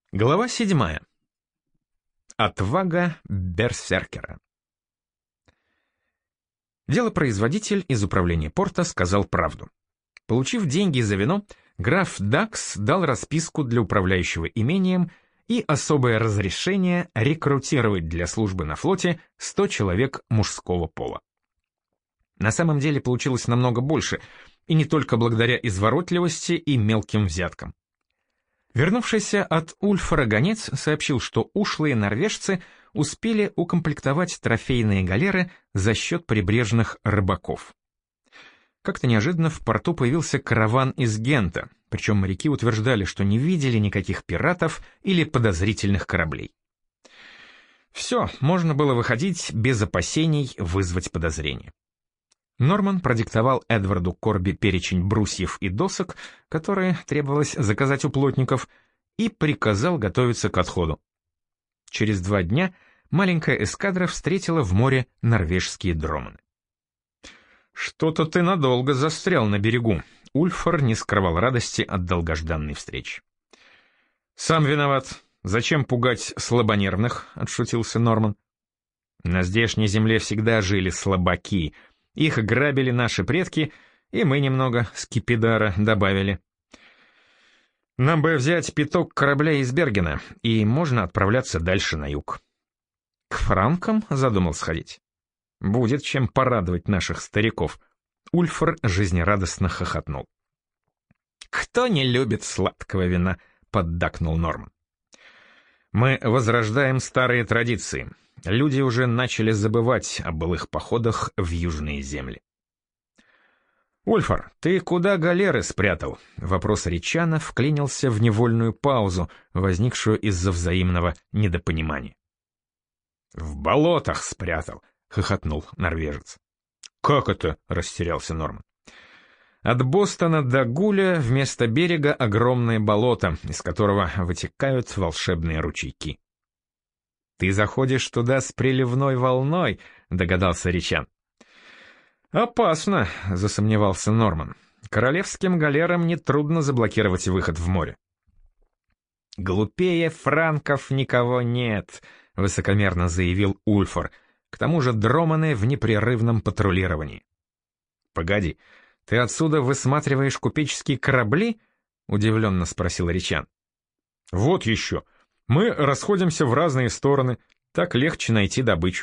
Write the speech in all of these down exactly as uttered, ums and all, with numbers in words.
Глава седьмая. Отвага берсеркера. Делопроизводитель из управления порта сказал правду. Получив деньги за вино, граф Дакс дал расписку для управляющего имением и особое разрешение рекрутировать для службы на флоте сто человек мужского пола. На самом деле получилось намного больше, и не только благодаря изворотливости и мелким взяткам. Вернувшийся от Ульфара гонец сообщил, что ушлые норвежцы успели укомплектовать трофейные галеры за счет прибрежных рыбаков. Как-то неожиданно в порту появился караван из Гента, причем моряки утверждали, что не видели никаких пиратов или подозрительных кораблей. Все, можно было выходить без опасений вызвать подозрения. Норман продиктовал Эдварду Корби перечень брусьев и досок, которые требовалось заказать у плотников, и приказал готовиться к отходу. Через два дня маленькая эскадра встретила в море норвежские дроманы. «Что-то ты надолго застрял на берегу», — Ульфар не скрывал радости от долгожданной встречи. «Сам виноват. Зачем пугать слабонервных?» — отшутился Норман. «На здешней земле всегда жили слабаки. Их грабили наши предки, и мы немного скипидара добавили. Нам бы взять пяток кораблей из Бергена, и можно отправляться дальше на юг». «К франкам задумал сходить?» «Будет чем порадовать наших стариков». Ульфар жизнерадостно хохотнул. «Кто не любит сладкого вина?» — поддакнул Норман. «Мы возрождаем старые традиции. Люди уже начали забывать о былых походах в южные земли». «Ульфар, ты куда галеры спрятал?» Вопрос Ричана вклинился в невольную паузу, возникшую из-за взаимного недопонимания. «В болотах спрятал», — хохотнул норвежец. «Как это?» — растерялся Норман. «От Бостона до Гуля вместо берега огромное болото, из которого вытекают волшебные ручейки». «Ты заходишь туда с приливной волной», — догадался Ричан. «Опасно», — засомневался Норман. «Королевским галерам нетрудно заблокировать выход в море». «Глупее франков никого нет», — высокомерно заявил Ульфар. «К тому же дроманы в непрерывном патрулировании». «Погоди, ты отсюда высматриваешь купеческие корабли?» — удивленно спросил Ричан. «Вот еще. Мы расходимся в разные стороны, так легче найти добычу».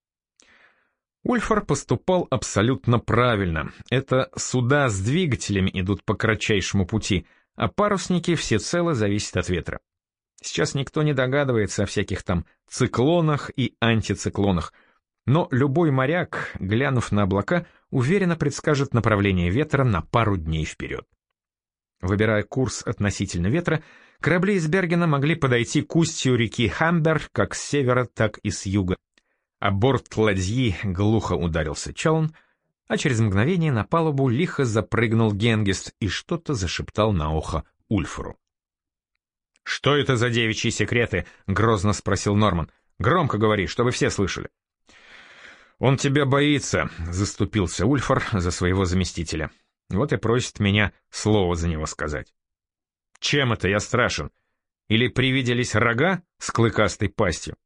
Ульфар поступал абсолютно правильно. Это суда с двигателями идут по кратчайшему пути, а парусники всецело зависят от ветра. Сейчас никто не догадывается о всяких там циклонах и антициклонах, но любой моряк, глянув на облака, уверенно предскажет направление ветра на пару дней вперед. Выбирая курс относительно ветра, корабли из Бергена могли подойти к устью реки Хамбер как с севера, так и с юга. А борт ладьи глухо ударился челн, а через мгновение на палубу лихо запрыгнул Генгист и что-то зашептал на ухо Ульфару. «Что это за девичьи секреты?» — грозно спросил Норман. «Громко говори, чтобы все слышали». «Он тебя боится», — заступился Ульфар за своего заместителя. «Вот и просит меня слово за него сказать». «Чем это я страшен? Или привиделись рога с клыкастой пастью?»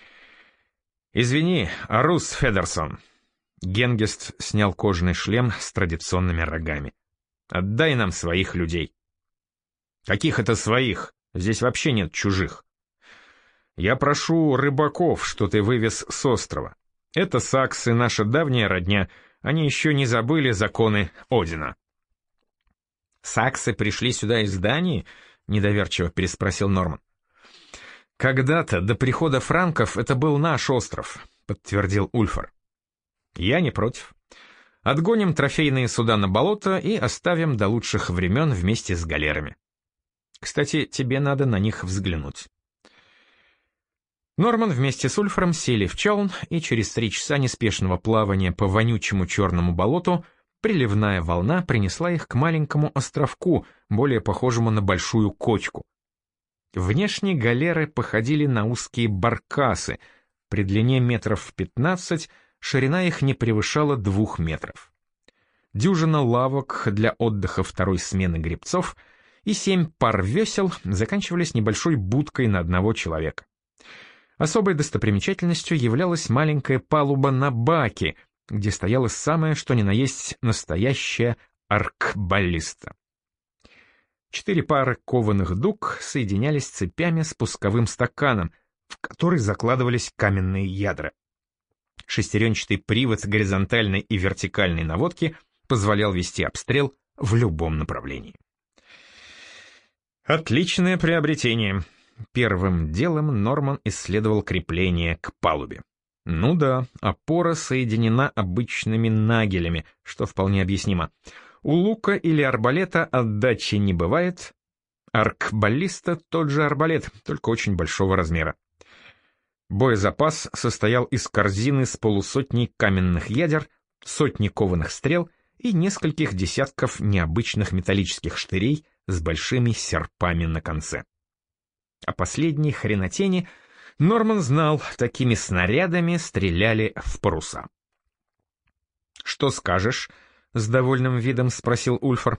«Извини, Арус Федерсон». Генгист снял кожаный шлем с традиционными рогами. «Отдай нам своих людей». «Каких это своих? Здесь вообще нет чужих». «Я прошу рыбаков, что ты вывез с острова. Это саксы, наша давняя родня, они еще не забыли законы Одина». «Саксы пришли сюда из Дании?» — недоверчиво переспросил Норман. «Когда-то, до прихода франков, это был наш остров», — подтвердил Ульфар. «Я не против. Отгоним трофейные суда на болото и оставим до лучших времен вместе с галерами. Кстати, тебе надо на них взглянуть». Норман вместе с Ульфаром сели в челн, и через три часа неспешного плавания по вонючему черному болоту приливная волна принесла их к маленькому островку, более похожему на большую кочку. Внешне галеры походили на узкие баркасы, при длине метров пятнадцать, ширина их не превышала двух метров. Дюжина лавок для отдыха второй смены гребцов и семь пар весел заканчивались небольшой будкой на одного человека. Особой достопримечательностью являлась маленькая палуба на баке, где стояла самое что ни на есть настоящая аркбаллиста. Четыре пары кованых дуг соединялись цепями с пусковым стаканом, в который закладывались каменные ядра. Шестеренчатый привод горизонтальной и вертикальной наводки позволял вести обстрел в любом направлении. Отличное приобретение. Первым делом Норман исследовал крепление к палубе. Ну да, опора соединена обычными нагелями, что вполне объяснимо. У лука или арбалета отдачи не бывает. Аркбаллиста — тот же арбалет, только очень большого размера. Боезапас состоял из корзины с полусотней каменных ядер, сотни кованых стрел и нескольких десятков необычных металлических штырей с большими серпами на конце. О последней хренотени Норман знал, такими снарядами стреляли в паруса. «Что скажешь?» — с довольным видом спросил Ульфар.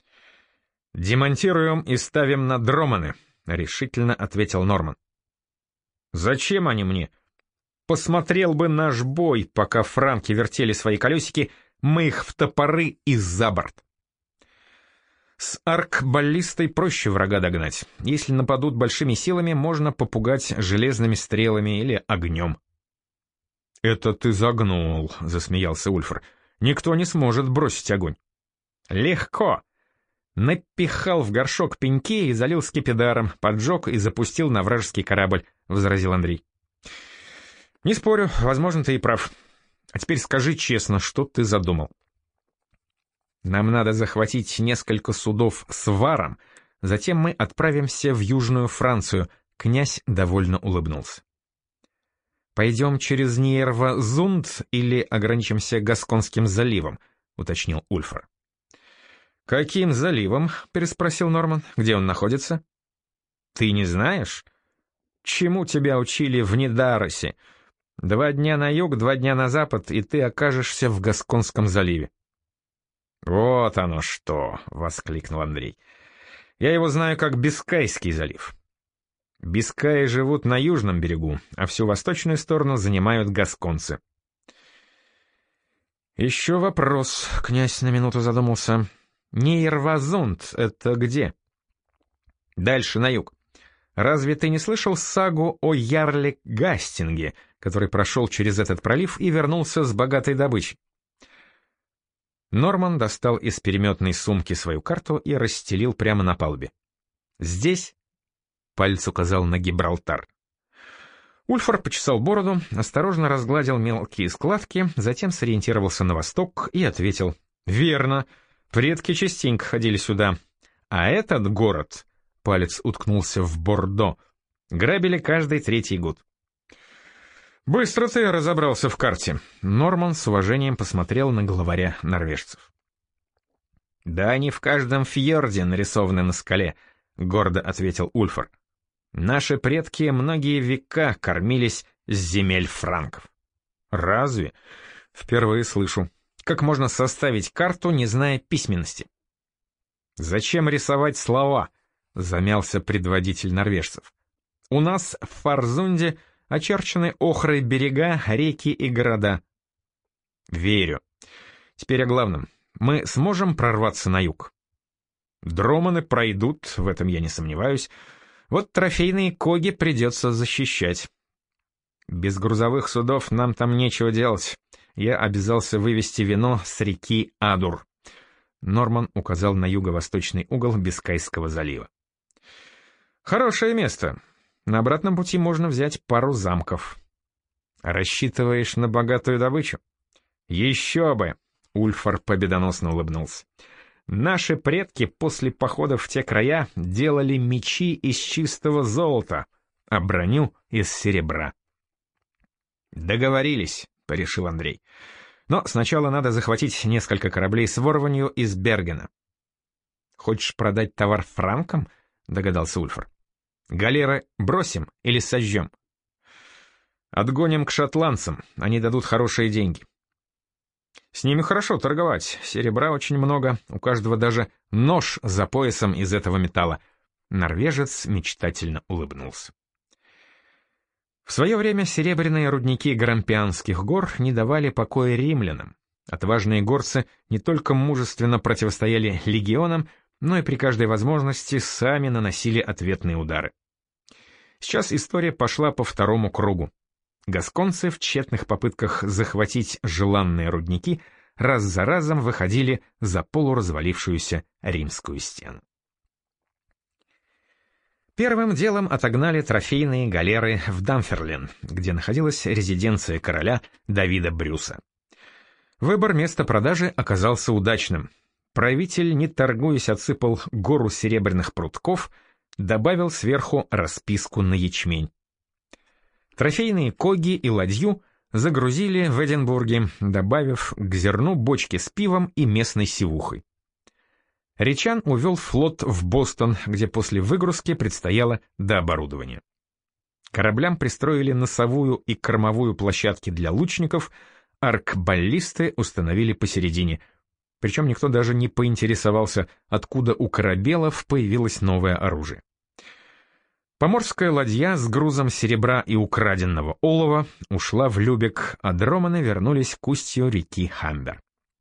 «Демонтируем и ставим на дроманы», — решительно ответил Норман. «Зачем они мне? Посмотрел бы наш бой, пока франки вертели свои колесики, мы их в топоры и за борт». С аркбаллистой проще врага догнать. Если нападут большими силами, можно попугать железными стрелами или огнем. «Это ты загнул», — засмеялся Ульфар. «Никто не сможет бросить огонь». «Легко!» «Напихал в горшок пеньки и залил скипидаром, поджег и запустил на вражеский корабль», — возразил Андрей. «Не спорю, возможно, ты и прав. А теперь скажи честно, что ты задумал?» «Нам надо захватить несколько судов с варом, затем мы отправимся в Южную Францию», — князь довольно улыбнулся. «Пойдем через Ньерва-Зунд или ограничимся Гасконским заливом?» — уточнил Ульфар. «Каким заливом?» — переспросил Норман. «Где он находится?» «Ты не знаешь? Чему тебя учили в Недаросе? Два дня на юг, два дня на запад, и ты окажешься в Гасконском заливе». «Вот оно что!» — воскликнул Андрей. «Я его знаю как Бискайский залив. Бискаи живут на южном берегу, а всю восточную сторону занимают гасконцы». «Еще вопрос», — князь на минуту задумался. «Нейрвазунд — это где?» «Дальше, на юг. Разве ты не слышал сагу о ярле Гастинге, который прошел через этот пролив и вернулся с богатой добычей?» Норман достал из переметной сумки свою карту и расстелил прямо на палубе. «Здесь?» — палец указал на Гибралтар. Ульфар почесал бороду, осторожно разгладил мелкие складки, затем сориентировался на восток и ответил: «Верно, предки частенько ходили сюда. А этот город...» — палец уткнулся в Бордо — «грабили каждый третий год». «Быстро ты разобрался в карте», — Норман с уважением посмотрел на главаря норвежцев. «Да они в каждом фьорде нарисованы на скале», — гордо ответил Ульфар. «Наши предки многие века кормились с земель франков». «Разве? Впервые слышу. Как можно составить карту, не зная письменности?» «Зачем рисовать слова?» — замялся предводитель норвежцев. «У нас в Фарзунде очерчены охрой берега, реки и города». «Верю. Теперь о главном. Мы сможем прорваться на юг?» «Дроманы пройдут, в этом я не сомневаюсь. Вот трофейные коги придется защищать». «Без грузовых судов нам там нечего делать. Я обязался вывести вино с реки Адур». Норман указал на юго-восточный угол Бискайского залива. «Хорошее место. На обратном пути можно взять пару замков». «Рассчитываешь на богатую добычу?» «Еще бы!» — Ульфар победоносно улыбнулся. «Наши предки после походов в те края делали мечи из чистого золота, а броню из серебра». «Договорились», — порешил Андрей. «Но сначала надо захватить несколько кораблей с ворванью из Бергена». «Хочешь продать товар франкам?» — догадался Ульфар. «Галеры бросим или сожжем?» «Отгоним к шотландцам, они дадут хорошие деньги». С ними хорошо торговать, серебра очень много, у каждого даже нож за поясом из этого металла. Норвежец мечтательно улыбнулся. В свое время серебряные рудники Грампианских гор не давали покоя римлянам. Отважные горцы не только мужественно противостояли легионам, но и при каждой возможности сами наносили ответные удары. Сейчас история пошла по второму кругу. Гасконцы в тщетных попытках захватить желанные рудники раз за разом выходили за полуразвалившуюся римскую стену. Первым делом отогнали трофейные галеры в Дамферлен, где находилась резиденция короля Давида Брюса. Выбор места продажи оказался удачным. Правитель, не торгуясь, отсыпал гору серебряных прутков, добавил сверху расписку на ячмень. Трофейные коги и ладью загрузили в Эдинбурге, добавив к зерну бочки с пивом и местной сивухой. Ричан увел флот в Бостон, где после выгрузки предстояло дооборудование. Кораблям пристроили носовую и кормовую площадки для лучников, аркбаллисты установили посередине, причем никто даже не поинтересовался, откуда у корабелов появилось новое оружие. Поморская ладья с грузом серебра и украденного олова ушла в Любек, а дроманы вернулись к устью реки Хамбер.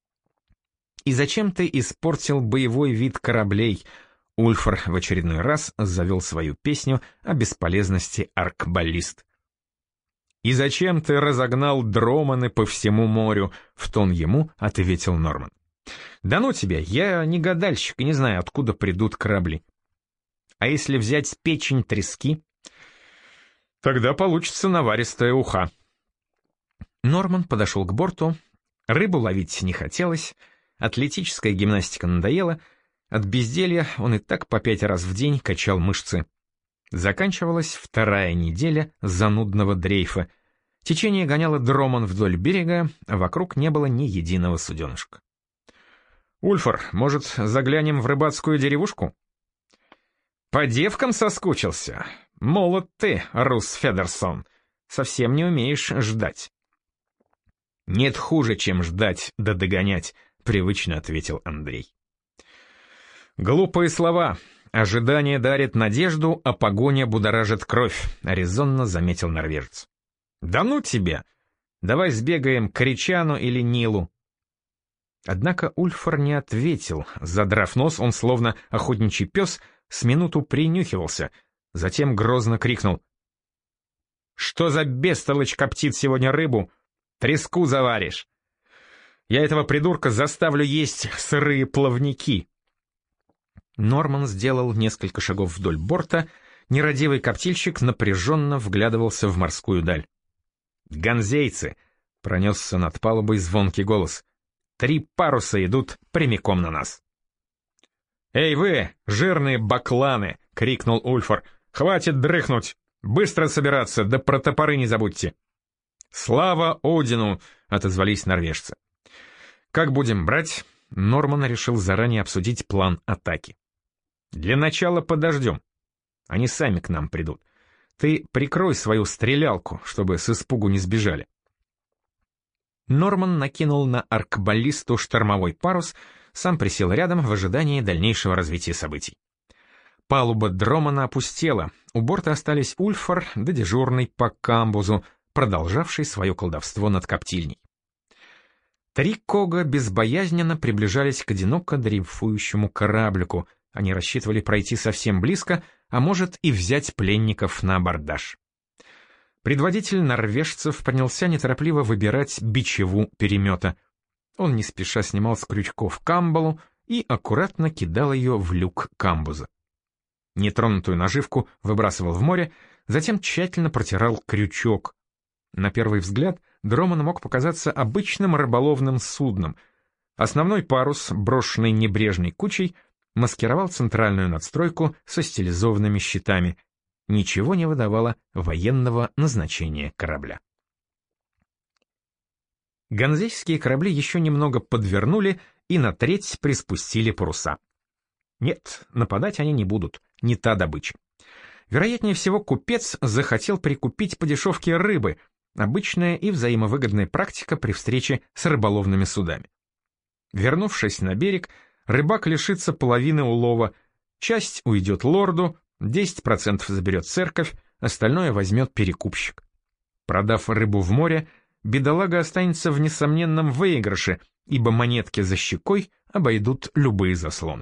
«И зачем ты испортил боевой вид кораблей?» Ульфар в очередной раз завел свою песню о бесполезности аркбаллист. «И зачем ты разогнал дроманы по всему морю?» — в тон ему ответил Норман. «Да ну тебя, я не гадальщик и не знаю, откуда придут корабли. А если взять печень трески, тогда получится наваристая уха». Норман подошел к борту, рыбу ловить не хотелось, атлетическая гимнастика надоела, от безделья он и так по пять раз в день качал мышцы. Заканчивалась вторая неделя занудного дрейфа. Течение гоняло дроман вдоль берега, а вокруг не было ни единого суденышка. «Ульфар, может, заглянем в рыбацкую деревушку?» «По девкам соскучился? Молод ты, Рус Федерсон, совсем не умеешь ждать». «Нет хуже, чем ждать да догонять», — привычно ответил Андрей. «Глупые слова. Ожидание дарит надежду, а погоня будоражит кровь», — резонно заметил норвежец. «Да ну тебя! Давай сбегаем к Ричану или Нилу». Однако Ульфар не ответил. Задрав нос, он, словно охотничий пес, с минуту принюхивался, затем грозно крикнул: «Что за бестолочь коптит сегодня рыбу? Треску заваришь! Я этого придурка заставлю есть сырые плавники!» Норман сделал несколько шагов вдоль борта, нерадивый коптильщик напряженно вглядывался в морскую даль. «Ганзейцы!» — пронесся над палубой звонкий голос. «Три паруса идут прямиком на нас!» «Эй вы, жирные бакланы!» — крикнул Ульфар. «Хватит дрыхнуть! Быстро собираться, да про топоры не забудьте!» «Слава Одину!» — отозвались норвежцы. «Как будем брать?» — Норман решил заранее обсудить план атаки. «Для начала подождем. Они сами к нам придут. Ты прикрой свою стрелялку, чтобы с испугу не сбежали». Норман накинул на аркбаллисту штормовой парус, сам присел рядом в ожидании дальнейшего развития событий. Палуба дромана опустела, у борта остались Ульфар да дежурный по камбузу, продолжавший свое колдовство над коптильней. Три кога безбоязненно приближались к одиноко дрейфующему кораблику, они рассчитывали пройти совсем близко, а может и взять пленников на абордаж. Предводитель норвежцев принялся неторопливо выбирать бичеву перемета. Он не спеша снимал с крючков камбалу и аккуратно кидал ее в люк камбуза. Нетронутую наживку выбрасывал в море, затем тщательно протирал крючок. На первый взгляд дроман мог показаться обычным рыболовным судном. Основной парус, брошенный небрежной кучей, маскировал центральную надстройку со стилизованными щитами. Ничего не выдавало военного назначения корабля. Ганзейские корабли еще немного подвернули и на треть приспустили паруса. Нет, нападать они не будут, не та добыча. Вероятнее всего, купец захотел прикупить по дешевке рыбы, обычная и взаимовыгодная практика при встрече с рыболовными судами. Вернувшись на берег, рыбак лишится половины улова, часть уйдет лорду, десять процентов заберет церковь, остальное возьмет перекупщик. Продав рыбу в море, бедолага останется в несомненном выигрыше, ибо монетки за щекой обойдут любые заслоны.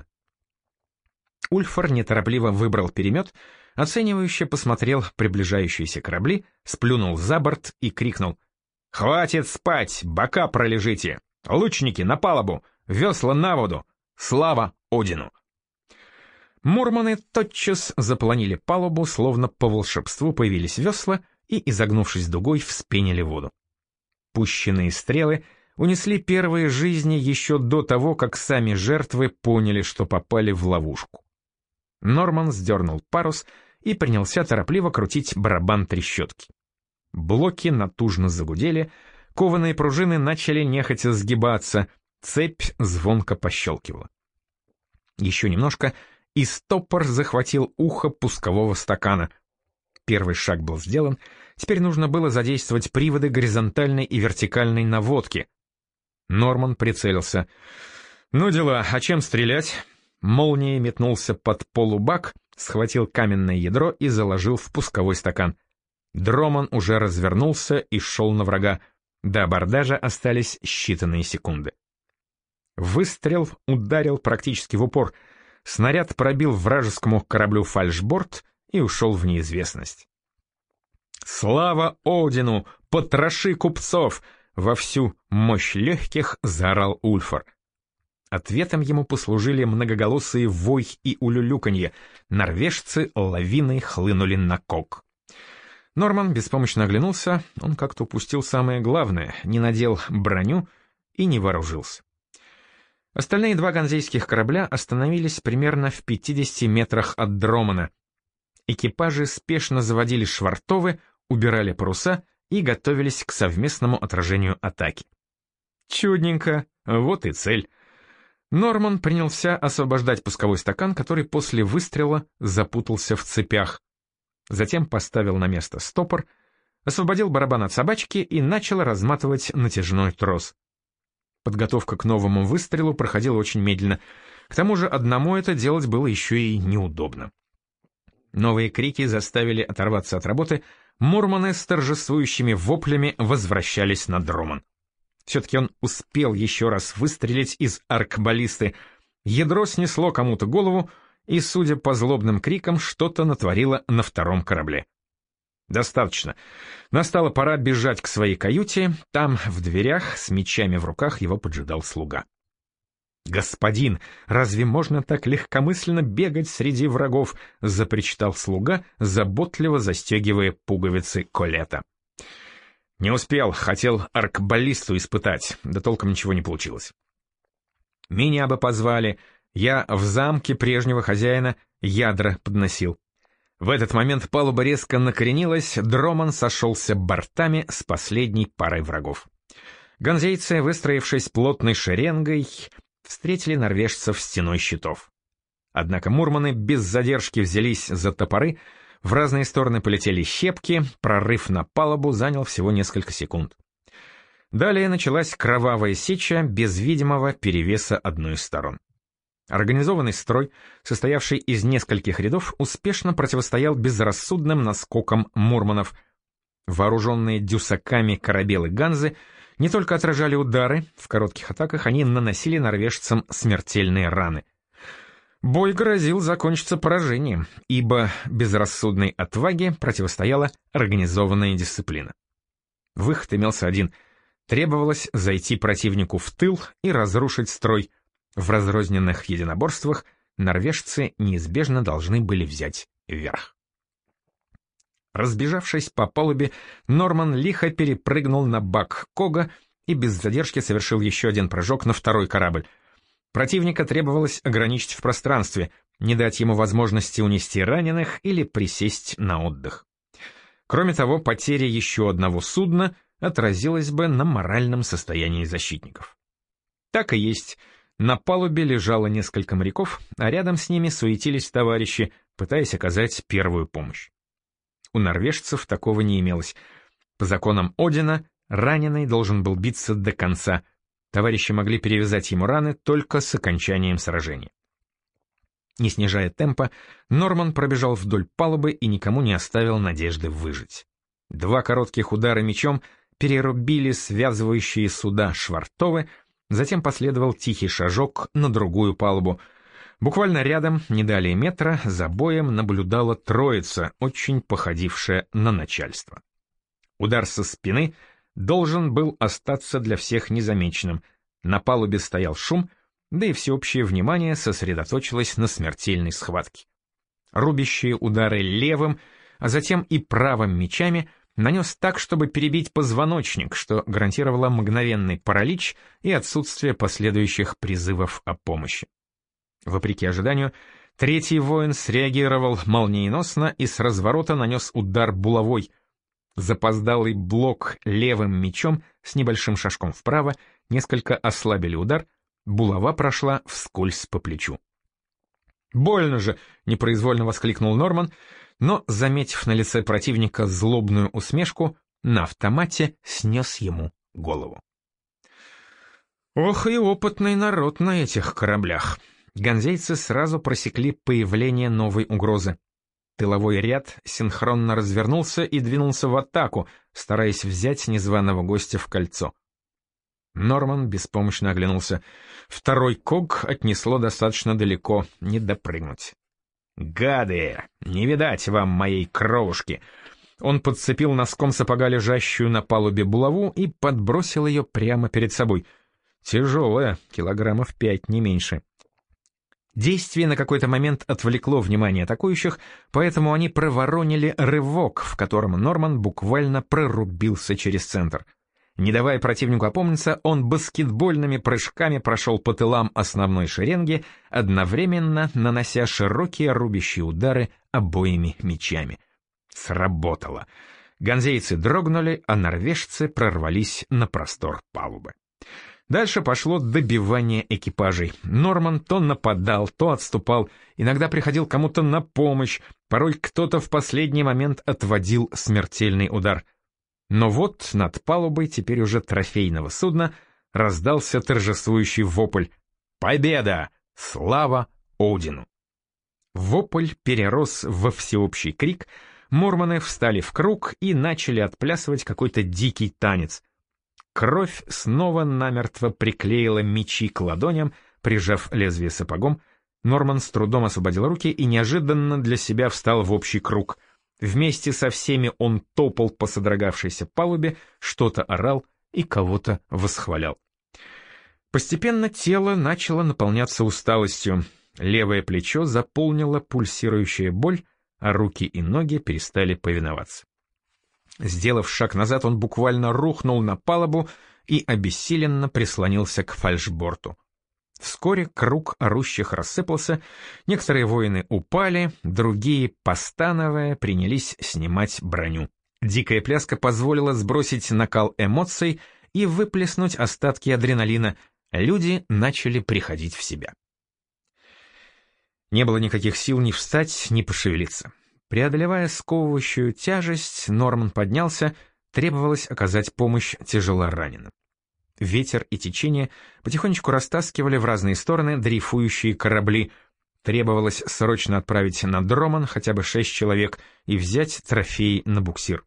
Ульфар неторопливо выбрал перемет, оценивающе посмотрел приближающиеся корабли, сплюнул за борт и крикнул: «Хватит спать, бока пролежите! Лучники на палубу, весла на воду! Слава Одину!» Мурманы тотчас заполонили палубу, словно по волшебству появились весла и, изогнувшись дугой, вспенили воду. Пущенные стрелы унесли первые жизни еще до того, как сами жертвы поняли, что попали в ловушку. Норман сдернул парус и принялся торопливо крутить барабан трещотки. Блоки натужно загудели, кованые пружины начали нехотя сгибаться, цепь звонко пощелкивала. Еще немножко, и стопор захватил ухо пускового стакана. Первый шаг был сделан, теперь нужно было задействовать приводы горизонтальной и вертикальной наводки. Норман прицелился. «Ну дела, а чем стрелять?» Молнией метнулся под полубак, схватил каменное ядро и заложил в пусковой стакан. Дроман уже развернулся и шел на врага. До абордажа остались считанные секунды. Выстрел ударил практически в упор. Снаряд пробил вражескому кораблю фальшборд и ушел в неизвестность. «Слава Одину! Потроши купцов!» — во всю мощь легких заорал Ульфар. Ответом ему послужили многоголосые вой и улюлюканье. Норвежцы лавиной хлынули на кок. Норман беспомощно оглянулся, он как-то упустил самое главное, не надел броню и не вооружился. Остальные два ганзейских корабля остановились примерно в пятидесяти метрах от Дромана. Экипажи спешно заводили швартовы, убирали паруса и готовились к совместному отражению атаки. Чудненько, вот и цель. Норман принялся освобождать пусковой стакан, который после выстрела запутался в цепях. Затем поставил на место стопор, освободил барабан от собачки и начал разматывать натяжной трос. Подготовка к новому выстрелу проходила очень медленно. К тому же одному это делать было еще и неудобно. Новые крики заставили оторваться от работы, мурманы с торжествующими воплями возвращались на Дроман. Все-таки он успел еще раз выстрелить из аркбаллисты. Ядро снесло кому-то голову, и, судя по злобным крикам, что-то натворило на втором корабле. Достаточно. Настала пора бежать к своей каюте. Там, в дверях, с мечами в руках, его поджидал слуга. «Господин, разве можно так легкомысленно бегать среди врагов?» — запричитал слуга, заботливо застегивая пуговицы колета. «Не успел, хотел аркбаллисту испытать, да толком ничего не получилось. Меня бы позвали, я в замке прежнего хозяина ядра подносил». В этот момент палуба резко накренилась, Дроман сошелся бортами с последней парой врагов. Ганзейцы, выстроившись плотной шеренгой, встретили норвежцев стеной щитов. Однако мурманы без задержки взялись за топоры, в разные стороны полетели щепки, прорыв на палубу занял всего несколько секунд. Далее началась кровавая сеча без видимого перевеса одной из сторон. Организованный строй, состоявший из нескольких рядов, успешно противостоял безрассудным наскокам мурманов. Вооруженные дюсаками корабелы Ганзы не только отражали удары, в коротких атаках они наносили норвежцам смертельные раны. Бой грозил закончиться поражением, ибо безрассудной отваге противостояла организованная дисциплина. Выход имелся один — требовалось зайти противнику в тыл и разрушить строй. В разрозненных единоборствах норвежцы неизбежно должны были взять верх. Разбежавшись по палубе, Норман лихо перепрыгнул на бак Кога и без задержки совершил еще один прыжок на второй корабль. Противника требовалось ограничить в пространстве, не дать ему возможности унести раненых или присесть на отдых. Кроме того, потеря еще одного судна отразилась бы на моральном состоянии защитников. Так и есть. На палубе лежало несколько моряков, а рядом с ними суетились товарищи, пытаясь оказать первую помощь. У норвежцев такого не имелось. По законам Одина, раненый должен был биться до конца. Товарищи могли перевязать ему раны только с окончанием сражения. Не снижая темпа, Норман пробежал вдоль палубы и никому не оставил надежды выжить. Два коротких удара мечом перерубили связывающие суда швартовы, затем последовал тихий шажок на другую палубу. Буквально рядом, не далее метра, за боем наблюдала троица, очень походившая на начальство. Удар со спины должен был остаться для всех незамеченным. На палубе стоял шум, да и всеобщее внимание сосредоточилось на смертельной схватке. Рубящие удары левым, а затем и правым мечами нанес так, чтобы перебить позвоночник, что гарантировало мгновенный паралич и отсутствие последующих призывов о помощи. Вопреки ожиданию, третий воин среагировал молниеносно и с разворота нанес удар булавой. Запоздалый блок левым мечом с небольшим шажком вправо несколько ослабили удар, булава прошла вскользь по плечу. «Больно же!» — непроизвольно воскликнул Норман, но, заметив на лице противника злобную усмешку, на автомате снес ему голову. Ох и опытный народ на этих кораблях! Ганзейцы сразу просекли появление новой угрозы. Тыловой ряд синхронно развернулся и двинулся в атаку, стараясь взять незваного гостя в кольцо. Норман беспомощно оглянулся. Второй ког отнесло достаточно далеко, не допрыгнуть. «Гады! Не видать вам моей кровушки!» Он подцепил носком сапога лежащую на палубе булаву и подбросил ее прямо перед собой. Тяжелая, килограммов пять, не меньше. Действие на какой-то момент отвлекло внимание атакующих, поэтому они проворонили рывок, в котором Норман буквально прорубился через центр. Не давая противнику опомниться, он баскетбольными прыжками прошел по тылам основной шеренги, одновременно нанося широкие рубящие удары обоими мечами. Сработало. Ганзейцы дрогнули, а норвежцы прорвались на простор палубы. Дальше пошло добивание экипажей. Норман то нападал, то отступал, иногда приходил кому-то на помощь, порой кто-то в последний момент отводил смертельный удар. Но вот над палубой теперь уже трофейного судна раздался торжествующий вопль: «Победа! Слава Одину!» Вопль перерос во всеобщий крик, мормоны встали в круг и начали отплясывать какой-то дикий танец. Кровь снова намертво приклеила мечи к ладоням, прижав лезвие сапогом. Норман с трудом освободил руки и неожиданно для себя встал в общий круг. Вместе со всеми он топал по содрогавшейся палубе, что-то орал и кого-то восхвалял. Постепенно тело начало наполняться усталостью. Левое плечо заполнила пульсирующая боль, а руки и ноги перестали повиноваться. Сделав шаг назад, он буквально рухнул на палубу и обессиленно прислонился к фальшборту. Вскоре круг орущих рассыпался, некоторые воины упали, другие, постановая, принялись снимать броню. Дикая пляска позволила сбросить накал эмоций и выплеснуть остатки адреналина. Люди начали приходить в себя. Не было никаких сил ни встать, ни пошевелиться. Преодолевая сковывающую тяжесть, Норман поднялся, требовалось оказать помощь тяжелораненым. Ветер и течение потихонечку растаскивали в разные стороны дрейфующие корабли. Требовалось срочно отправить на Дроман хотя бы шесть человек и взять трофеи на буксир.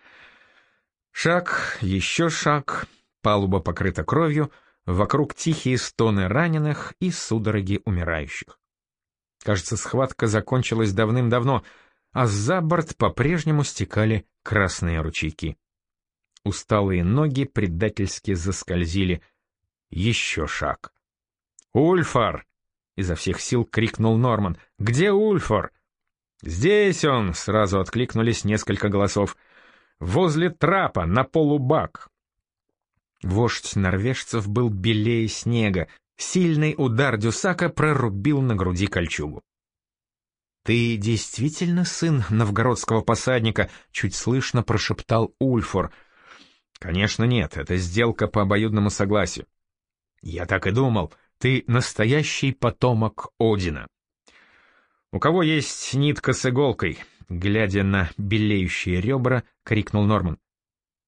Шаг, еще шаг, палуба покрыта кровью, вокруг тихие стоны раненых и судороги умирающих. Кажется, схватка закончилась давным-давно, а за борт по-прежнему стекали красные ручейки. Усталые ноги предательски заскользили. Еще шаг. «Ульфар!» — изо всех сил крикнул Норман. «Где Ульфар?» «Здесь он!» — сразу откликнулись несколько голосов. «Возле трапа, на полубак!» Вождь норвежцев был белее снега. Сильный удар дюсака прорубил на груди кольчугу. «Ты действительно сын новгородского посадника?» — чуть слышно прошептал Ульфор. «Конечно нет, это сделка по обоюдному согласию». «Я так и думал, ты настоящий потомок Одина». «У кого есть нитка с иголкой?» — глядя на белеющие ребра, крикнул Норман.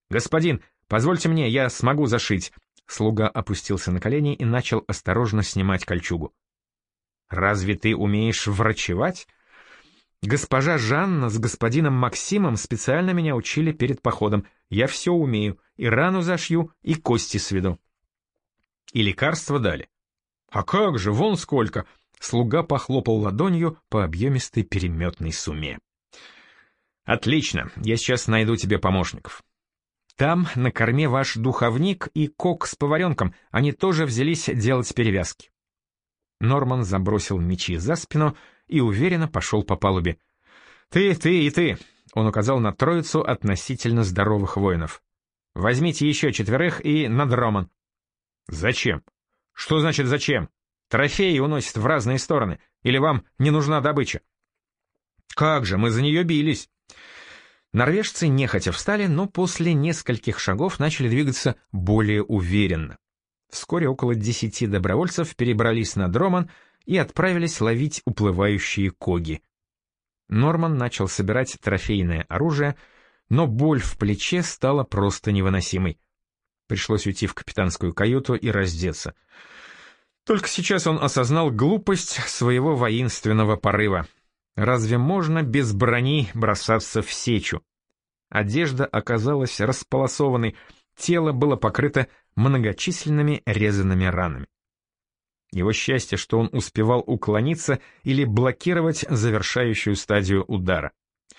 «Господин, позвольте мне, я смогу зашить». Слуга опустился на колени и начал осторожно снимать кольчугу. «Разве ты умеешь врачевать?» «Госпожа Жанна с господином Максимом специально меня учили перед походом. Я все умею, и рану зашью, и кости сведу». «И лекарства дали?» «А как же, вон сколько!» Слуга похлопал ладонью по объемистой переметной суме. «Отлично, я сейчас найду тебе помощников. Там на корме ваш духовник и кок с поваренком, они тоже взялись делать перевязки». Норман забросил мечи за спину и уверенно пошел по палубе. «Ты, ты и ты!» — он указал на троицу относительно здоровых воинов. «Возьмите еще четверых и на Дроман». «Зачем? Что значит зачем? Трофеи уносят в разные стороны. Или вам не нужна добыча?» «Как же, мы за нее бились!» Норвежцы нехотя встали, но после нескольких шагов начали двигаться более уверенно. Вскоре около десяти добровольцев перебрались на Дроман и отправились ловить уплывающие коги. Норман начал собирать трофейное оружие, но боль в плече стала просто невыносимой. Пришлось уйти в капитанскую каюту и раздеться. Только сейчас он осознал глупость своего воинственного порыва. Разве можно без брони бросаться в сечу? Одежда оказалась располосованной, тело было покрыто многочисленными резаными ранами. Его счастье, что он успевал уклониться или блокировать завершающую стадию удара.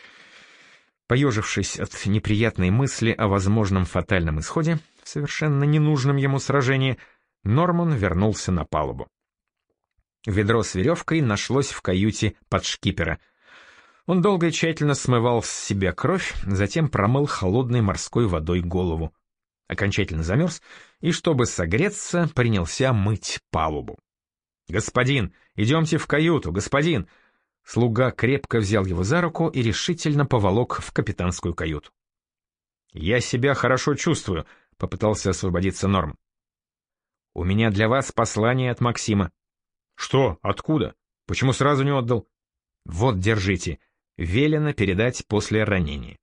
Поежившись от неприятной мысли о возможном фатальном исходе, в совершенно ненужном ему сражении, Норман вернулся на палубу. Ведро с веревкой нашлось в каюте подшкипера. Он долго и тщательно смывал с себя кровь, затем промыл холодной морской водой голову. Окончательно замерз и, чтобы согреться, принялся мыть палубу. «Господин, идемте в каюту, господин!» Слуга крепко взял его за руку и решительно поволок в капитанскую каюту. «Я себя хорошо чувствую», — попытался освободиться Норм. «У меня для вас послание от Максима». «Что? Откуда? Почему сразу не отдал?» «Вот, держите. Велено передать после ранения».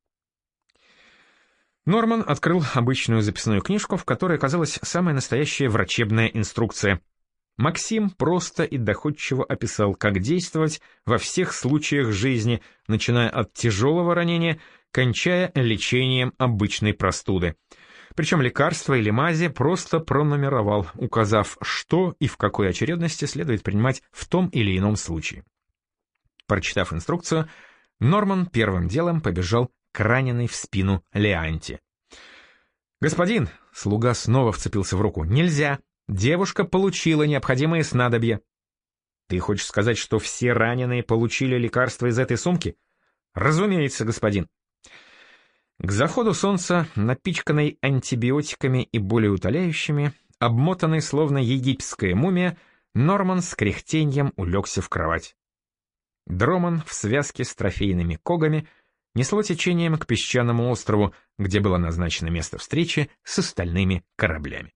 Норман открыл обычную записную книжку, в которой оказалась самая настоящая врачебная инструкция. Максим просто и доходчиво описал, как действовать во всех случаях жизни, начиная от тяжелого ранения, кончая лечением обычной простуды. Причем лекарства или мази просто пронумеровал, указав, что и в какой очередности следует принимать в том или ином случае. Прочитав инструкцию, Норман первым делом побежал к раненой в спину Леанте. «Господин!» — слуга снова вцепился в руку. «Нельзя! Девушка получила необходимые снадобья». «Ты хочешь сказать, что все раненые получили лекарства из этой сумки?» «Разумеется, господин». К заходу солнца, напичканный антибиотиками и болеутоляющими, обмотанный словно египетская мумия, Норман с кряхтеньем улегся в кровать. Дроман в связке с трофейными когами несло течением к песчаному острову, где было назначено место встречи с остальными кораблями.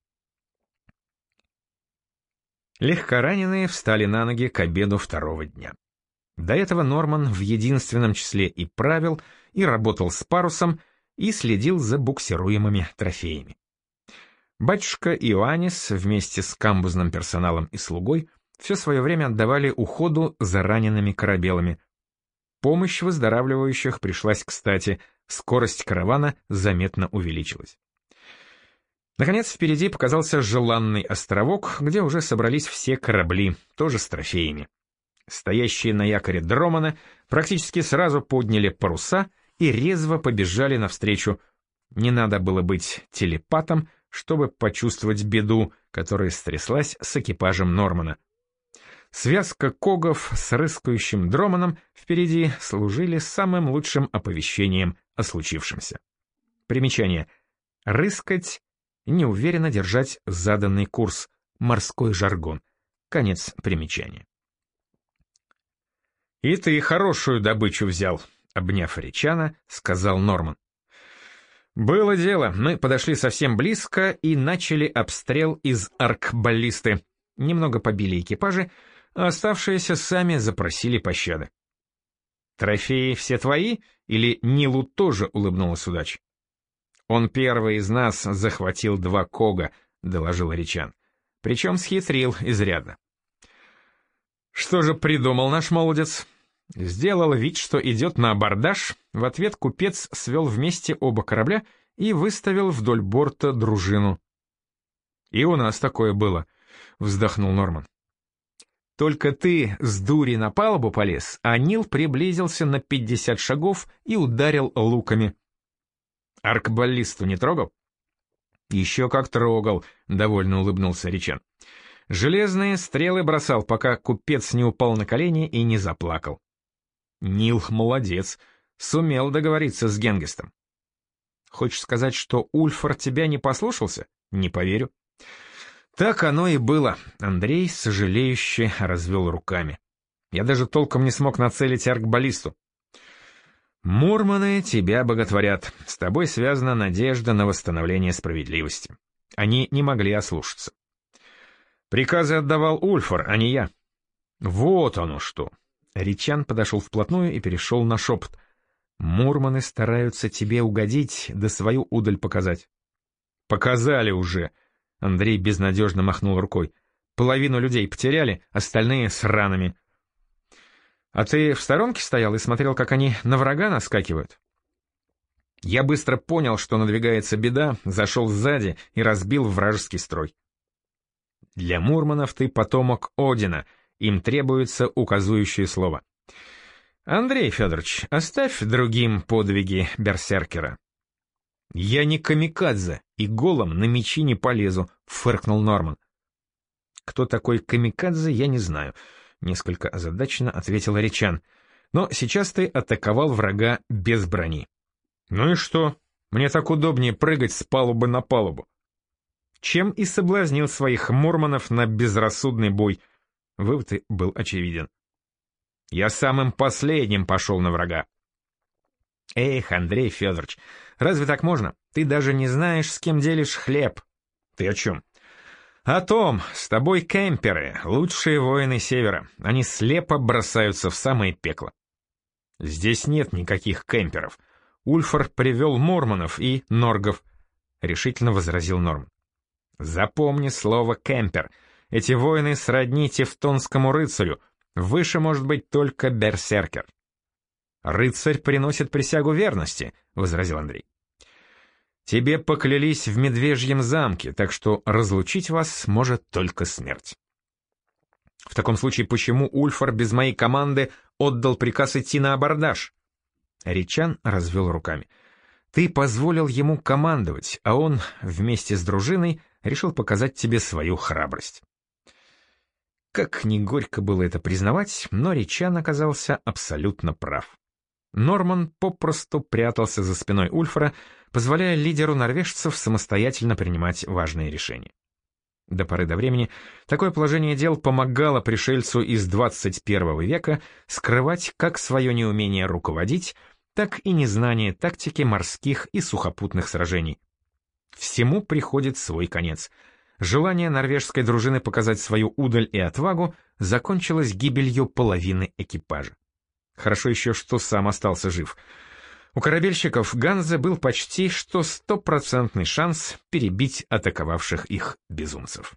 Легкораненые встали на ноги к обеду второго дня. До этого Норман в единственном числе и правил, и работал с парусом, и следил за буксируемыми трофеями. Батюшка Иоаннис вместе с камбузным персоналом и слугой все свое время отдавали уходу за ранеными корабелами. Помощь выздоравливающих пришлась кстати, скорость каравана заметно увеличилась. Наконец впереди показался желанный островок, где уже собрались все корабли, тоже с трофеями. Стоящие на якоре Дромана практически сразу подняли паруса и резво побежали навстречу. Не надо было быть телепатом, чтобы почувствовать беду, которая стряслась с экипажем Нормана. Связка когов с рыскающим Дроманом впереди служили самым лучшим оповещением о случившемся. Примечание. Рыскать — неуверенно держать заданный курс, морской жаргон. Конец примечания. «И ты хорошую добычу взял», — обняв Ричана, сказал Норман. «Было дело, мы подошли совсем близко и начали обстрел из аркбаллисты. Немного побили экипажи, а оставшиеся сами запросили пощады». «Трофеи все твои или Нилу тоже улыбнулась удача?» Он первый из нас захватил два кога, доложил Ричан. Причем схитрил изрядно. Что же придумал наш молодец? Сделал вид, что идет на абордаж, в ответ купец свел вместе оба корабля и выставил вдоль борта дружину. «И у нас такое было», — вздохнул Норман. «Только ты с дури на палубу полез, а Нил приблизился на пятьдесят шагов и ударил луками». «Аркбаллисту не трогал?» «Еще как трогал», — довольно улыбнулся Ричан. «Железные стрелы бросал, пока купец не упал на колени и не заплакал». «Нил молодец, сумел договориться с Генгистом». «Хочешь сказать, что Ульфар тебя не послушался?» «Не поверю». «Так оно и было», — Андрей сожалеюще развел руками. «Я даже толком не смог нацелить аркбаллисту». «Мурманы тебя боготворят. С тобой связана надежда на восстановление справедливости. Они не могли ослушаться». «Приказы отдавал Ульфар, а не я». «Вот оно что». Ричан подошел вплотную и перешел на шепот. «Мурманы стараются тебе угодить, да свою удаль показать». «Показали уже», — Андрей безнадежно махнул рукой. «Половину людей потеряли, остальные с ранами». «А ты в сторонке стоял и смотрел, как они на врага наскакивают?» «Я быстро понял, что надвигается беда, зашел сзади и разбил вражеский строй». «Для мурманов ты потомок Одина, им требуется указующее слово». «Андрей Федорович, оставь другим подвиги берсеркера». «Я не камикадзе, и голом на мечи не полезу», — фыркнул Норман. «Кто такой камикадзе, я не знаю», — несколько озадаченно ответил Ричан. «Но сейчас ты атаковал врага без брони». «Ну и что? Мне так удобнее прыгать с палубы на палубу». Чем и соблазнил своих мурманов на безрассудный бой. Вывод был очевиден. «Я самым последним пошел на врага». «Эх, Андрей Федорович, разве так можно? Ты даже не знаешь, с кем делишь хлеб». «Ты о чем?» «О том, с тобой кемперы, лучшие воины Севера. Они слепо бросаются в самое пекло». «Здесь нет никаких кемперов. Ульфар привел мурманов и норгов», — решительно возразил Норм. «Запомни слово «кемпер». Эти воины сродни тевтонскому рыцарю. Выше может быть только берсеркер». «Рыцарь приносит присягу верности», — возразил Андрей. «Тебе поклялись в Медвежьем замке, так что разлучить вас может только смерть». «В таком случае почему Ульфар без моей команды отдал приказ идти на абордаж?» Ричан развел руками. «Ты позволил ему командовать, а он вместе с дружиной решил показать тебе свою храбрость». Как ни горько было это признавать, но Ричан оказался абсолютно прав. Норман попросту прятался за спиной Ульфара, позволяя лидеру норвежцев самостоятельно принимать важные решения. До поры до времени такое положение дел помогало пришельцу из двадцать первого века скрывать как свое неумение руководить, так и незнание тактики морских и сухопутных сражений. Всему приходит свой конец. Желание норвежской дружины показать свою удаль и отвагу закончилось гибелью половины экипажа. Хорошо еще, что сам остался жив. У корабельщиков Ганзе был почти что стопроцентный шанс перебить атаковавших их безумцев.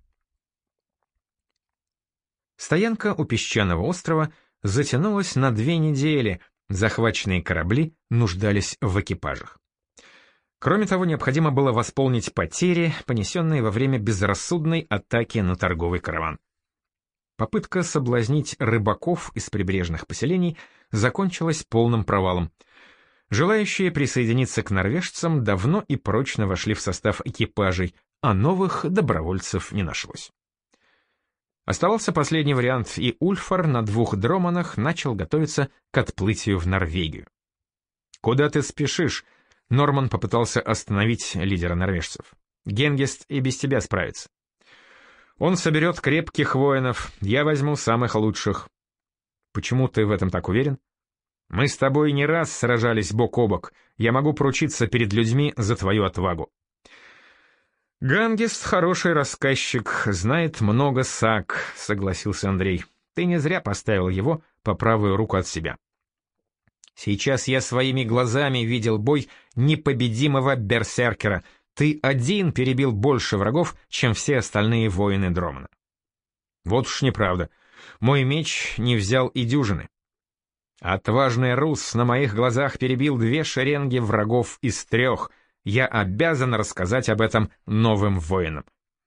Стоянка у песчаного острова затянулась на две недели, захваченные корабли нуждались в экипажах. Кроме того, необходимо было восполнить потери, понесенные во время безрассудной атаки на торговый караван. Попытка соблазнить рыбаков из прибрежных поселений закончилась полным провалом. Желающие присоединиться к норвежцам давно и прочно вошли в состав экипажей, а новых добровольцев не нашлось. Оставался последний вариант, и Ульфар на двух дроманах начал готовиться к отплытию в Норвегию. «Куда ты спешишь?» — Норман попытался остановить лидера норвежцев. «Генгист и без тебя справится». «Он соберет крепких воинов, я возьму самых лучших». «Почему ты в этом так уверен?» «Мы с тобой не раз сражались бок о бок, я могу поручиться перед людьми за твою отвагу». «Гангист хороший рассказчик, знает много саг», — согласился Андрей. «Ты не зря поставил его по правую руку от себя». Сейчас я своими глазами видел бой непобедимого берсеркера. Ты один перебил больше врагов, чем все остальные воины Дромана. Вот уж неправда. Мой меч не взял и дюжины. Отважный Рус на моих глазах перебил две шеренги врагов из трех. Я обязан рассказать об этом новым воинам.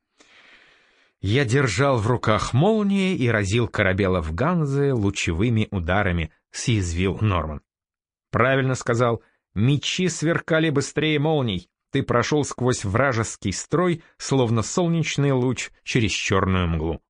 Я держал в руках молнии и разил корабелов Ганзы лучевыми ударами, съязвил Норман. Правильно сказал, мечи сверкали быстрее молний. Ты прошел сквозь вражеский строй, словно солнечный луч через черную мглу.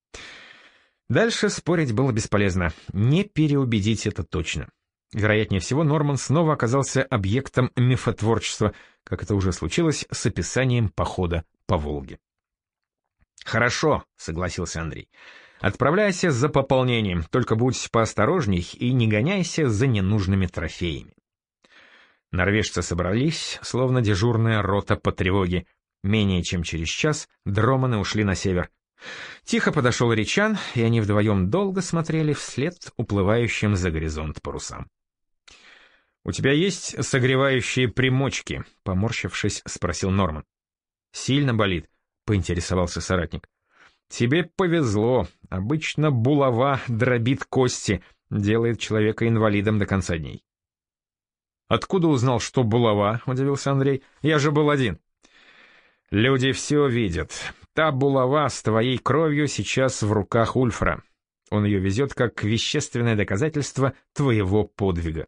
Дальше спорить было бесполезно. Не переубедить это точно. Вероятнее всего, Норман снова оказался объектом мифотворчества, как это уже случилось с описанием похода по Волге. «Хорошо», — согласился Андрей. «Отправляйся за пополнением, только будь поосторожней и не гоняйся за ненужными трофеями». Норвежцы собрались, словно дежурная рота по тревоге. Менее чем через час дроманы ушли на север. Тихо подошел Ричан, и они вдвоем долго смотрели вслед уплывающим за горизонт парусам. «У тебя есть согревающие примочки?» — поморщившись, спросил Норман. «Сильно болит?» — поинтересовался соратник. «Тебе повезло. Обычно булава дробит кости, делает человека инвалидом до конца дней». «Откуда узнал, что булава?» — удивился Андрей. «Я же был один». «Люди все видят. Та булава с твоей кровью сейчас в руках Ульфра. Он ее везет как вещественное доказательство твоего подвига».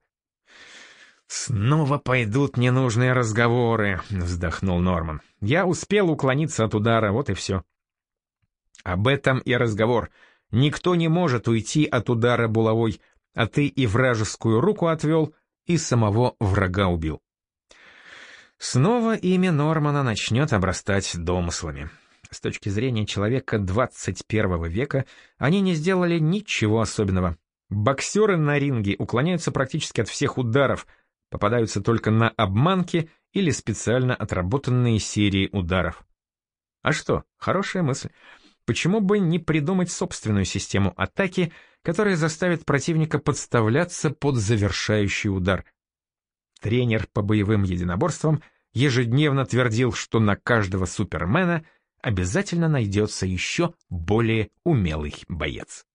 «Снова пойдут ненужные разговоры», — вздохнул Норман. «Я успел уклониться от удара, вот и все». «Об этом и разговор. Никто не может уйти от удара булавой, а ты и вражескую руку отвел, и самого врага убил». Снова имя Нормана начнет обрастать домыслами. С точки зрения человека двадцать первого века они не сделали ничего особенного. Боксеры на ринге уклоняются практически от всех ударов, попадаются только на обманки или специально отработанные серии ударов. А что, хорошая мысль. Почему бы не придумать собственную систему атаки, которая заставит противника подставляться под завершающий удар? Тренер по боевым единоборствам ежедневно твердил, что на каждого супермена обязательно найдется еще более умелый боец.